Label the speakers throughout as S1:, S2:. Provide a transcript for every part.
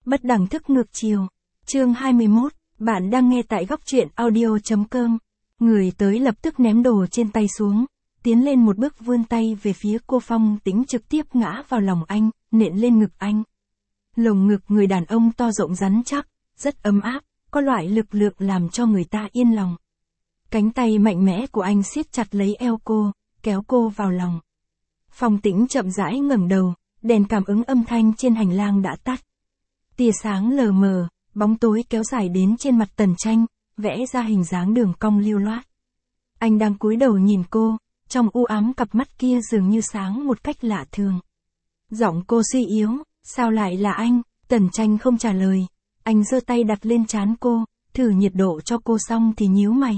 S1: Bất đẳng thức ngược chiều. Chương 21, bạn đang nghe tại góc truyện audio.com. Người tới lập tức ném đồ trên tay xuống, tiến lên một bước vươn tay về phía cô. Phong Tĩnh trực tiếp ngã vào lòng anh, nện lên ngực anh. Lồng ngực người đàn ông to rộng rắn chắc, rất ấm áp, có loại lực lượng làm cho người ta yên lòng. Cánh tay mạnh mẽ của anh siết chặt lấy eo cô, kéo cô vào lòng. Phong Tĩnh chậm rãi ngẩng đầu, đèn cảm ứng âm thanh trên hành lang đã tắt. Tia sáng lờ mờ, bóng tối kéo dài đến trên mặt Tần Tranh, vẽ ra hình dáng đường cong lưu loát. Anh đang cúi đầu nhìn cô, trong u ám cặp mắt kia dường như sáng một cách lạ thường. Giọng cô suy yếu, sao lại là anh? Tần Tranh không trả lời, anh giơ tay đặt lên trán cô, thử nhiệt độ cho cô xong thì nhíu mày.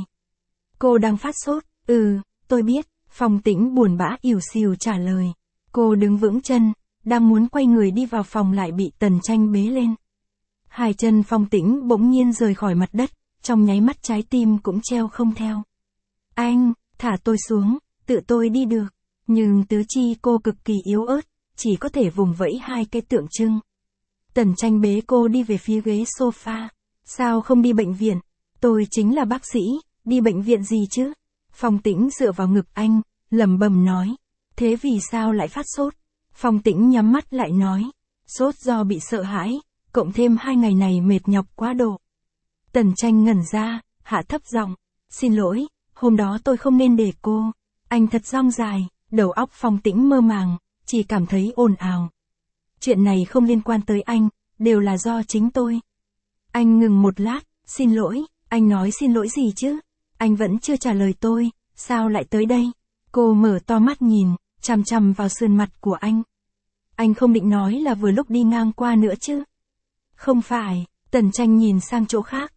S1: Cô đang phát sốt, tôi biết, Phong Tĩnh buồn bã ỉu xìu trả lời. Cô đứng vững chân, đang muốn quay người đi vào phòng lại bị Tần Tranh bế lên. Hai chân Phong Tĩnh bỗng nhiên rời khỏi mặt đất, trong nháy mắt trái tim cũng treo không theo. Anh, thả tôi xuống, tự tôi đi được. Nhưng tứ chi cô cực kỳ yếu ớt, chỉ có thể vùng vẫy hai cái tượng trưng. Tần Tranh bế cô đi về phía ghế sofa. Sao không đi bệnh viện? Tôi chính là bác sĩ, đi bệnh viện gì chứ? Phong Tĩnh dựa vào ngực anh, lẩm bẩm nói. Thế vì sao lại phát sốt? Phong Tĩnh nhắm mắt lại nói. Sốt do bị sợ hãi, cộng thêm 2 ngày này mệt nhọc quá độ. Tần Tranh ngẩn ra, hạ thấp giọng. Xin lỗi, hôm đó tôi không nên để cô. Anh thật dong dài, đầu óc Phong Tĩnh mơ màng, chỉ cảm thấy ồn ào. Chuyện này không liên quan tới anh, đều là do chính tôi. Anh ngừng một lát, xin lỗi, anh nói xin lỗi gì chứ? Anh vẫn chưa trả lời tôi, sao lại tới đây? Cô mở to mắt nhìn, chằm chằm vào sườn mặt của anh. Anh không định nói là vừa lúc đi ngang qua nữa chứ? Không phải, Tần Tranh nhìn sang chỗ khác.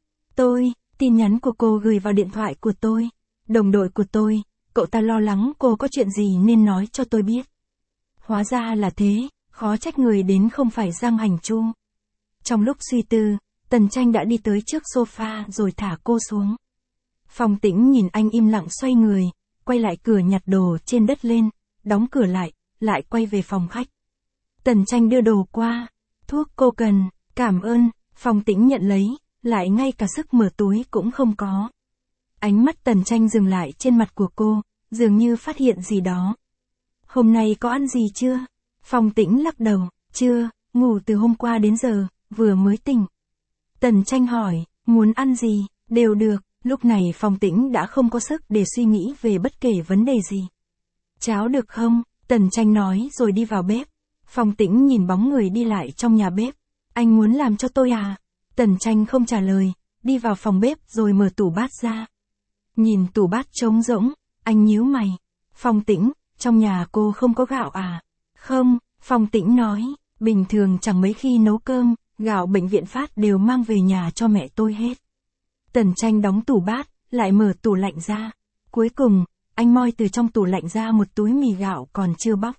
S1: Tin nhắn của cô gửi vào điện thoại của tôi. Đồng đội của tôi, cậu ta lo lắng cô có chuyện gì nên nói cho tôi biết. Hóa ra là thế, khó trách người đến không phải Giang Hành Chu. Trong lúc suy tư, Tần Tranh đã đi tới trước sofa rồi thả cô xuống. Phong Tĩnh nhìn anh im lặng xoay người, quay lại cửa nhặt đồ trên đất lên, đóng cửa lại quay về phòng khách. Tần Tranh đưa đồ qua. Thuốc cô cần, cảm ơn. Phong Tĩnh nhận lấy, lại ngay cả sức mở túi cũng không có. Ánh mắt Tần Tranh dừng lại trên mặt của cô, dường như phát hiện gì đó. Hôm nay có ăn gì chưa? Phong Tĩnh lắc đầu, chưa, ngủ từ hôm qua đến giờ, vừa mới tỉnh. Tần Tranh hỏi, muốn ăn gì, đều được. Lúc này Phong Tĩnh đã không có sức để suy nghĩ về bất kể vấn đề gì. Cháo được không? Tần Tranh nói rồi đi vào bếp. Phong Tĩnh nhìn bóng người đi lại trong nhà bếp. Anh muốn làm cho tôi à? Tần Tranh không trả lời, đi vào phòng bếp rồi mở tủ bát ra. Nhìn tủ bát trống rỗng, anh nhíu mày. Phong Tĩnh, trong nhà cô không có gạo à? Không, Phong Tĩnh nói, bình thường chẳng mấy khi nấu cơm, gạo bệnh viện phát đều mang về nhà cho mẹ tôi hết. Tần Tranh đóng tủ bát, lại mở tủ lạnh ra. Cuối cùng, anh moi từ trong tủ lạnh ra một túi mì gạo còn chưa bóc.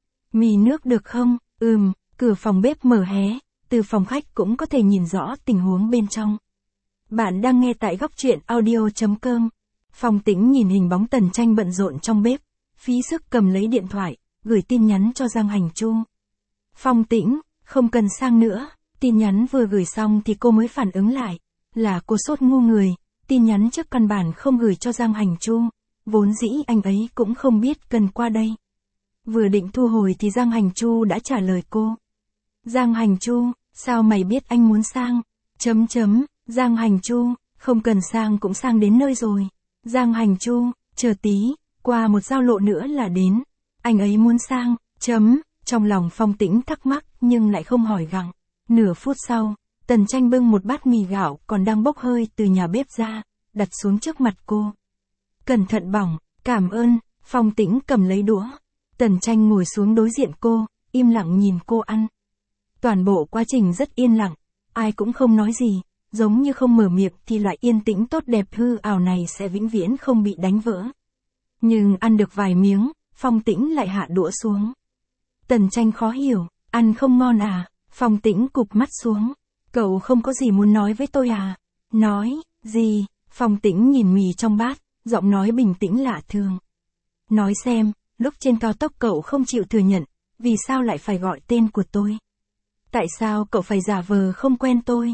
S1: Mì nước được không? Cửa phòng bếp mở hé, từ phòng khách cũng có thể nhìn rõ tình huống bên trong. Bạn đang nghe tại góc truyện audio.com. Phong Tĩnh nhìn hình bóng Tần Tranh bận rộn trong bếp, phí sức cầm lấy điện thoại, gửi tin nhắn cho Giang Hành Chu. Phong Tĩnh, không cần sang nữa. Tin nhắn vừa gửi xong thì cô mới phản ứng lại. Là cô sốt ngu người, tin nhắn trước căn bản không gửi cho Giang Hành Chu, vốn dĩ anh ấy cũng không biết cần qua đây. Vừa định thu hồi thì Giang Hành Chu đã trả lời cô. Giang Hành Chu, sao mày biết anh muốn sang? Giang Hành Chu, không cần sang cũng sang đến nơi rồi. Giang Hành Chu, chờ tí, qua một giao lộ nữa là đến. Anh ấy muốn sang, trong lòng Phong Tĩnh thắc mắc nhưng lại không hỏi gặng. Nửa phút sau, Tần Tranh bưng một bát mì gạo còn đang bốc hơi từ nhà bếp ra, đặt xuống trước mặt cô. Cẩn thận bỏng, cảm ơn. Phong Tĩnh cầm lấy đũa. Tần Tranh ngồi xuống đối diện cô, im lặng nhìn cô ăn. Toàn bộ quá trình rất yên lặng, ai cũng không nói gì, giống như không mở miệng thì loại yên tĩnh tốt đẹp hư ảo này sẽ vĩnh viễn không bị đánh vỡ. Nhưng ăn được vài miếng, Phong Tĩnh lại hạ đũa xuống. Tần Tranh khó hiểu, ăn không ngon à? Phong Tĩnh cụp mắt xuống. Cậu không có gì muốn nói với tôi à? Nói, gì? Phong Tĩnh nhìn mì trong bát, giọng nói bình tĩnh lạ thường. Nói xem, lúc trên cao tốc cậu không chịu thừa nhận, vì sao lại phải gọi tên của tôi? Tại sao cậu phải giả vờ không quen tôi?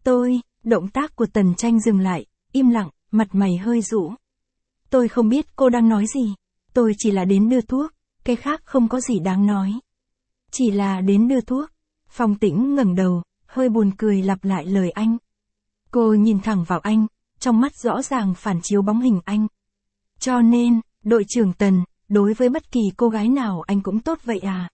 S1: Động tác của Tần Tranh dừng lại, im lặng, mặt mày hơi rũ. Tôi không biết cô đang nói gì. Tôi chỉ là đến đưa thuốc, cái khác không có gì đáng nói. Chỉ là đến đưa thuốc. Phong Tĩnh ngẩng đầu, hơi buồn cười lặp lại lời anh. Cô nhìn thẳng vào anh, trong mắt rõ ràng phản chiếu bóng hình anh. Cho nên, đội trưởng Tần, đối với bất kỳ cô gái nào anh cũng tốt vậy à?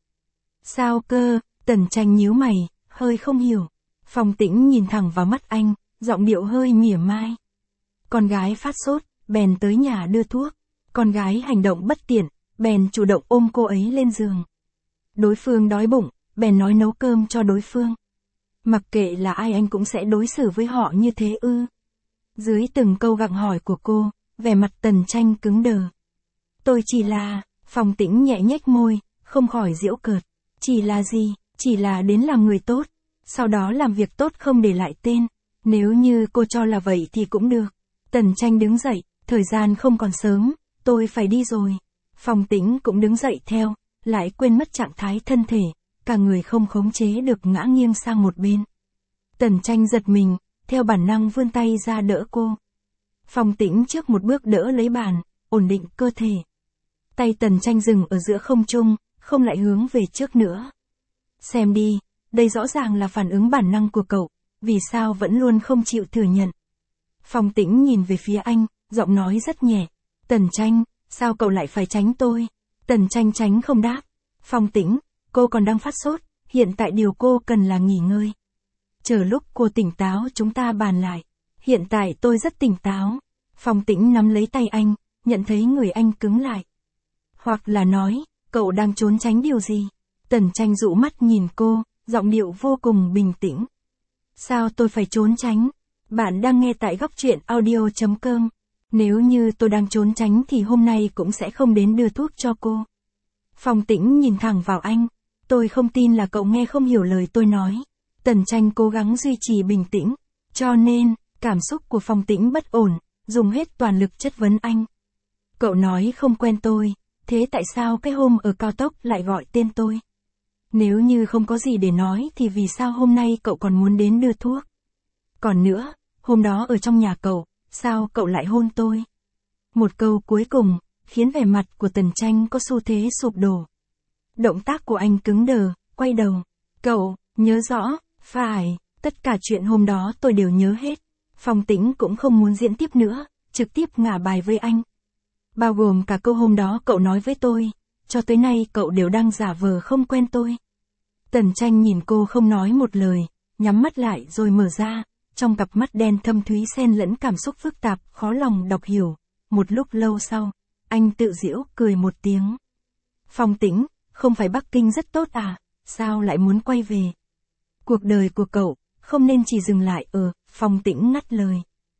S1: Sao cơ? Tần Tranh nhíu mày, hơi không hiểu. Phong Tĩnh nhìn thẳng vào mắt anh, giọng điệu hơi mỉa mai. Con gái phát sốt, bèn tới nhà đưa thuốc. Con gái hành động bất tiện, bèn chủ động ôm cô ấy lên giường. Đối phương đói bụng, bèn nói nấu cơm cho đối phương. Mặc kệ là ai anh cũng sẽ đối xử với họ như thế ư? Dưới từng câu gặng hỏi của cô, vẻ mặt Tần Tranh cứng đờ. Tôi chỉ là, Phong Tĩnh nhẹ nhếch môi, không khỏi giễu cợt. Chỉ là gì? Chỉ là đến làm người tốt, sau đó làm việc tốt không để lại tên. Nếu như cô cho là vậy thì cũng được. Tần Tranh đứng dậy, thời gian không còn sớm, tôi phải đi rồi. Phong Tĩnh cũng đứng dậy theo, lại quên mất trạng thái thân thể, cả người không khống chế được ngã nghiêng sang một bên. Tần Tranh giật mình, theo bản năng vươn tay ra đỡ cô. Phong Tĩnh trước một bước đỡ lấy bàn, ổn định cơ thể. Tay Tần Tranh dừng ở giữa không trung, không lại hướng về trước nữa. Xem đi, đây rõ ràng là phản ứng bản năng của cậu, vì sao vẫn luôn không chịu thừa nhận. Phong Tĩnh nhìn về phía anh, giọng nói rất nhẹ. Tần Tranh, sao cậu lại phải tránh tôi? Tần Tranh tránh không đáp. Phong Tĩnh, cô còn đang phát sốt, hiện tại điều cô cần là nghỉ ngơi. Chờ lúc cô tỉnh táo chúng ta bàn lại. Hiện tại tôi rất tỉnh táo. Phong Tĩnh nắm lấy tay anh, nhận thấy người anh cứng lại. Hoặc là nói, cậu đang trốn tránh điều gì? Tần Tranh dụ mắt nhìn cô, giọng điệu vô cùng bình tĩnh. Sao tôi phải trốn tránh? Bạn đang nghe tại góc truyện audio.com. Nếu như tôi đang trốn tránh thì hôm nay cũng sẽ không đến đưa thuốc cho cô. Phong Tĩnh nhìn thẳng vào anh. Tôi không tin là cậu nghe không hiểu lời tôi nói. Tần Tranh cố gắng duy trì bình tĩnh. Cho nên, cảm xúc của Phong Tĩnh bất ổn, dùng hết toàn lực chất vấn anh. Cậu nói không quen tôi, thế tại sao cái hôm ở cao tốc lại gọi tên tôi? Nếu như không có gì để nói thì vì sao hôm nay cậu còn muốn đến đưa thuốc? Còn nữa, hôm đó ở trong nhà cậu, sao cậu lại hôn tôi? Một câu cuối cùng, khiến vẻ mặt của Tần Tranh có xu thế sụp đổ. Động tác của anh cứng đờ, quay đầu. Cậu, nhớ rõ, phải, tất cả chuyện hôm đó tôi đều nhớ hết. Phong Tĩnh cũng không muốn diễn tiếp nữa, trực tiếp ngả bài với anh. Bao gồm cả câu hôm đó cậu nói với tôi, cho tới nay cậu đều đang giả vờ không quen tôi. Tần Tranh nhìn cô không nói một lời, nhắm mắt lại rồi mở ra, trong cặp mắt đen thâm thúy xen lẫn cảm xúc phức tạp, khó lòng đọc hiểu. Một lúc lâu sau, anh tự giễu cười một tiếng. Phong Tĩnh, không phải Bắc Kinh rất tốt à, sao lại muốn quay về? Cuộc đời của cậu, không nên chỉ dừng lại ở, Phong Tĩnh ngắt lời.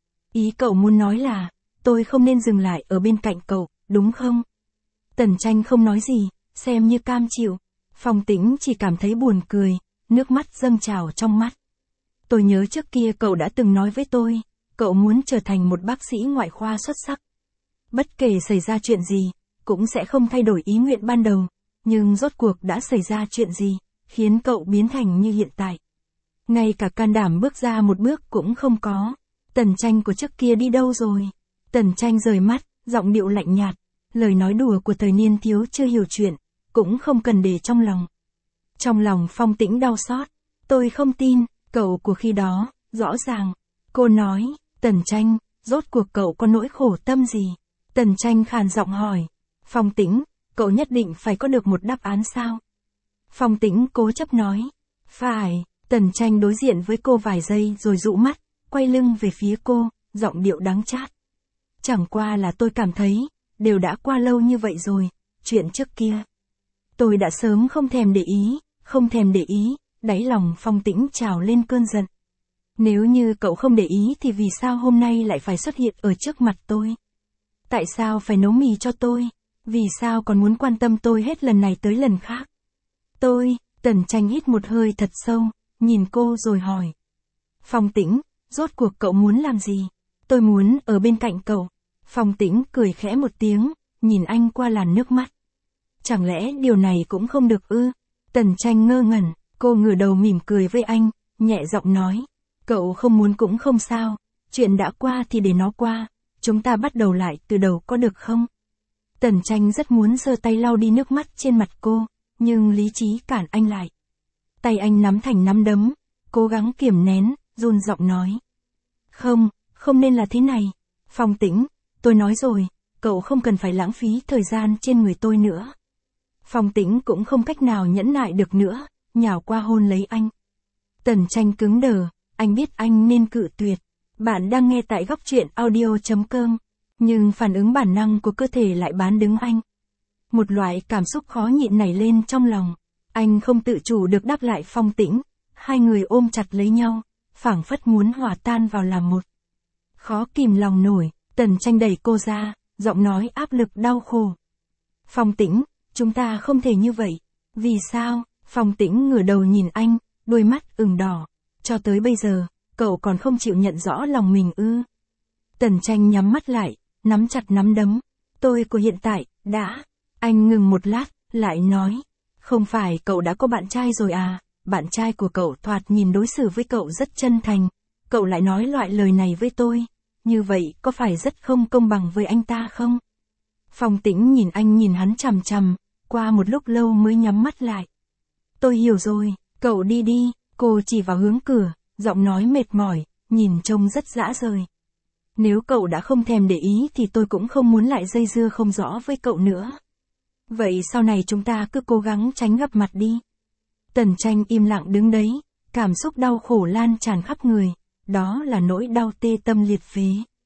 S1: Ý cậu muốn nói là, tôi không nên dừng lại ở bên cạnh cậu, đúng không? Tần Tranh không nói gì, xem như cam chịu. Phong Tĩnh chỉ cảm thấy buồn cười, nước mắt dâng trào trong mắt. Tôi nhớ trước kia cậu đã từng nói với tôi, cậu muốn trở thành một bác sĩ ngoại khoa xuất sắc. Bất kể xảy ra chuyện gì, cũng sẽ không thay đổi ý nguyện ban đầu. Nhưng rốt cuộc đã xảy ra chuyện gì, khiến cậu biến thành như hiện tại. Ngay cả can đảm bước ra một bước cũng không có. Tần Tranh của trước kia đi đâu rồi? Tần Tranh rời mắt, giọng điệu lạnh nhạt. Lời nói đùa của thời niên thiếu chưa hiểu chuyện, cũng không cần để trong lòng. Trong lòng Phong Tĩnh đau xót. Tôi không tin, cậu của khi đó, rõ ràng. Cô nói, Tần Tranh, rốt cuộc cậu có nỗi khổ tâm gì? Tần Tranh khàn giọng hỏi. Phong Tĩnh, cậu nhất định phải có được một đáp án sao? Phong Tĩnh cố chấp nói. Phải. Tần Tranh đối diện với cô vài giây rồi dụ mắt, quay lưng về phía cô, giọng điệu đắng chát. Chẳng qua là tôi cảm thấy, đều đã qua lâu như vậy rồi, chuyện trước kia. Tôi đã sớm không thèm để ý, đáy lòng Phong Tĩnh trào lên cơn giận. Nếu như cậu không để ý thì vì sao hôm nay lại phải xuất hiện ở trước mặt tôi? Tại sao phải nấu mì cho tôi? Vì sao còn muốn quan tâm tôi hết lần này tới lần khác? Tần Tranh hít một hơi thật sâu, nhìn cô rồi hỏi. Phong Tĩnh, rốt cuộc cậu muốn làm gì? Tôi muốn ở bên cạnh cậu. Phong Tĩnh cười khẽ một tiếng, nhìn anh qua làn nước mắt. Chẳng lẽ điều này cũng không được ư? Tần Tranh ngơ ngẩn, Cô ngửa đầu mỉm cười với anh, nhẹ giọng nói. Cậu không muốn cũng không sao, chuyện đã qua thì để nó qua, chúng ta bắt đầu lại từ đầu có được không? Tần Tranh rất muốn giơ tay lau đi nước mắt trên mặt cô, nhưng lý trí cản anh lại. Tay anh nắm thành nắm đấm, cố gắng kiềm nén, run giọng nói. Không, không nên là thế này. Phong Tĩnh, tôi nói rồi, cậu không cần phải lãng phí thời gian trên người tôi nữa. Phong Tĩnh cũng không cách nào nhẫn nại được nữa, nhào qua hôn lấy anh. Tần Tranh cứng đờ, anh biết anh nên cự tuyệt. Bạn đang nghe tại góc truyện audio.com, nhưng phản ứng bản năng của cơ thể lại bán đứng anh. Một loại cảm xúc khó nhịn nảy lên trong lòng. Anh không tự chủ được đáp lại Phong Tĩnh. Hai người ôm chặt lấy nhau, phảng phất muốn hòa tan vào làm một. Khó kìm lòng nổi, Tần Tranh đẩy cô ra, giọng nói áp lực đau khổ. Phong Tĩnh, chúng ta không thể như vậy. Vì sao? Phong Tĩnh ngửa đầu nhìn anh, đôi mắt ửng đỏ. Cho tới bây giờ, cậu còn không chịu nhận rõ lòng mình ư? Tần Tranh nhắm mắt lại, nắm chặt nắm đấm. Tôi của hiện tại, đã. Anh ngừng một lát, lại nói. Không phải cậu đã có bạn trai rồi à? Bạn trai của cậu thoạt nhìn đối xử với cậu rất chân thành. Cậu lại nói loại lời này với tôi. Như vậy có phải rất không công bằng với anh ta không? Phong Tĩnh nhìn anh nhìn hắn chằm chằm, qua một lúc lâu mới nhắm mắt lại. Tôi hiểu rồi, cậu đi đi, cô chỉ vào hướng cửa, giọng nói mệt mỏi, nhìn trông rất dã rời. Nếu cậu đã không thèm để ý thì tôi cũng không muốn lại dây dưa không rõ với cậu nữa. Vậy sau này chúng ta cứ cố gắng tránh gặp mặt đi. Tần Tranh im lặng đứng đấy, cảm xúc đau khổ lan tràn khắp người, đó là nỗi đau tê tâm liệt phế.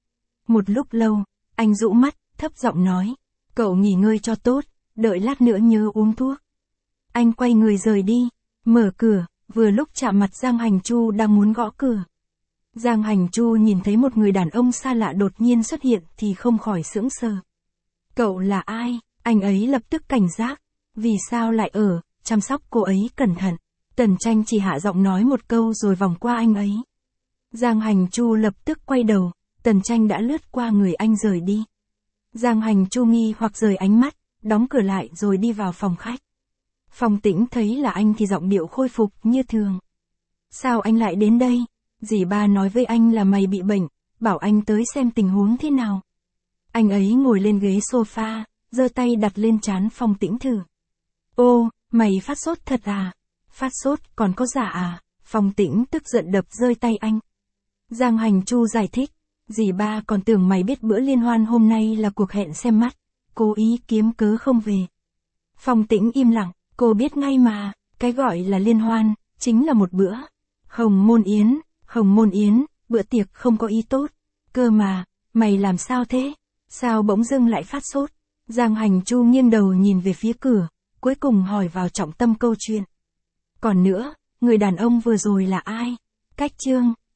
S1: Một lúc lâu, anh rũ mắt, thấp giọng nói, cậu nghỉ ngơi cho tốt, đợi lát nữa nhớ uống thuốc. Anh quay người rời đi, mở cửa, vừa lúc chạm mặt Giang Hành Chu đang muốn gõ cửa. Giang Hành Chu nhìn thấy một người đàn ông xa lạ đột nhiên xuất hiện thì không khỏi sững sờ. Cậu là ai? Anh ấy lập tức cảnh giác. Vì sao lại ở, chăm sóc cô ấy cẩn thận. Tần Tranh chỉ hạ giọng nói một câu rồi vòng qua anh ấy. Giang Hành Chu lập tức quay đầu, Tần Tranh đã lướt qua người anh rời đi. Giang Hành Chu nghi hoặc rời ánh mắt, đóng cửa lại rồi đi vào phòng khách. Phong Tĩnh thấy là anh thì giọng điệu khôi phục như thường. Sao anh lại đến đây? Dì ba nói với anh là mày bị bệnh, bảo anh tới xem tình huống thế nào. Anh ấy ngồi lên ghế sofa, giơ tay đặt lên trán Phong Tĩnh thử. Ô, mày phát sốt thật à? Phát sốt còn có giả à? Phong Tĩnh tức giận đập rơi tay anh. Giang Hành Chu giải thích, dì ba còn tưởng mày biết bữa liên hoan hôm nay là cuộc hẹn xem mắt, cố ý kiếm cớ không về. Phong Tĩnh im lặng, cô biết ngay mà, cái gọi là liên hoan, chính là một bữa. Hồng Môn Yến, bữa tiệc không có ý tốt. Cơ mà, mày làm sao thế? Sao bỗng dưng lại phát sốt? Giang Hành Chu nghiêng đầu nhìn về phía cửa, cuối cùng hỏi vào trọng tâm câu chuyện. Còn nữa, người đàn ông vừa rồi là ai? Cách chương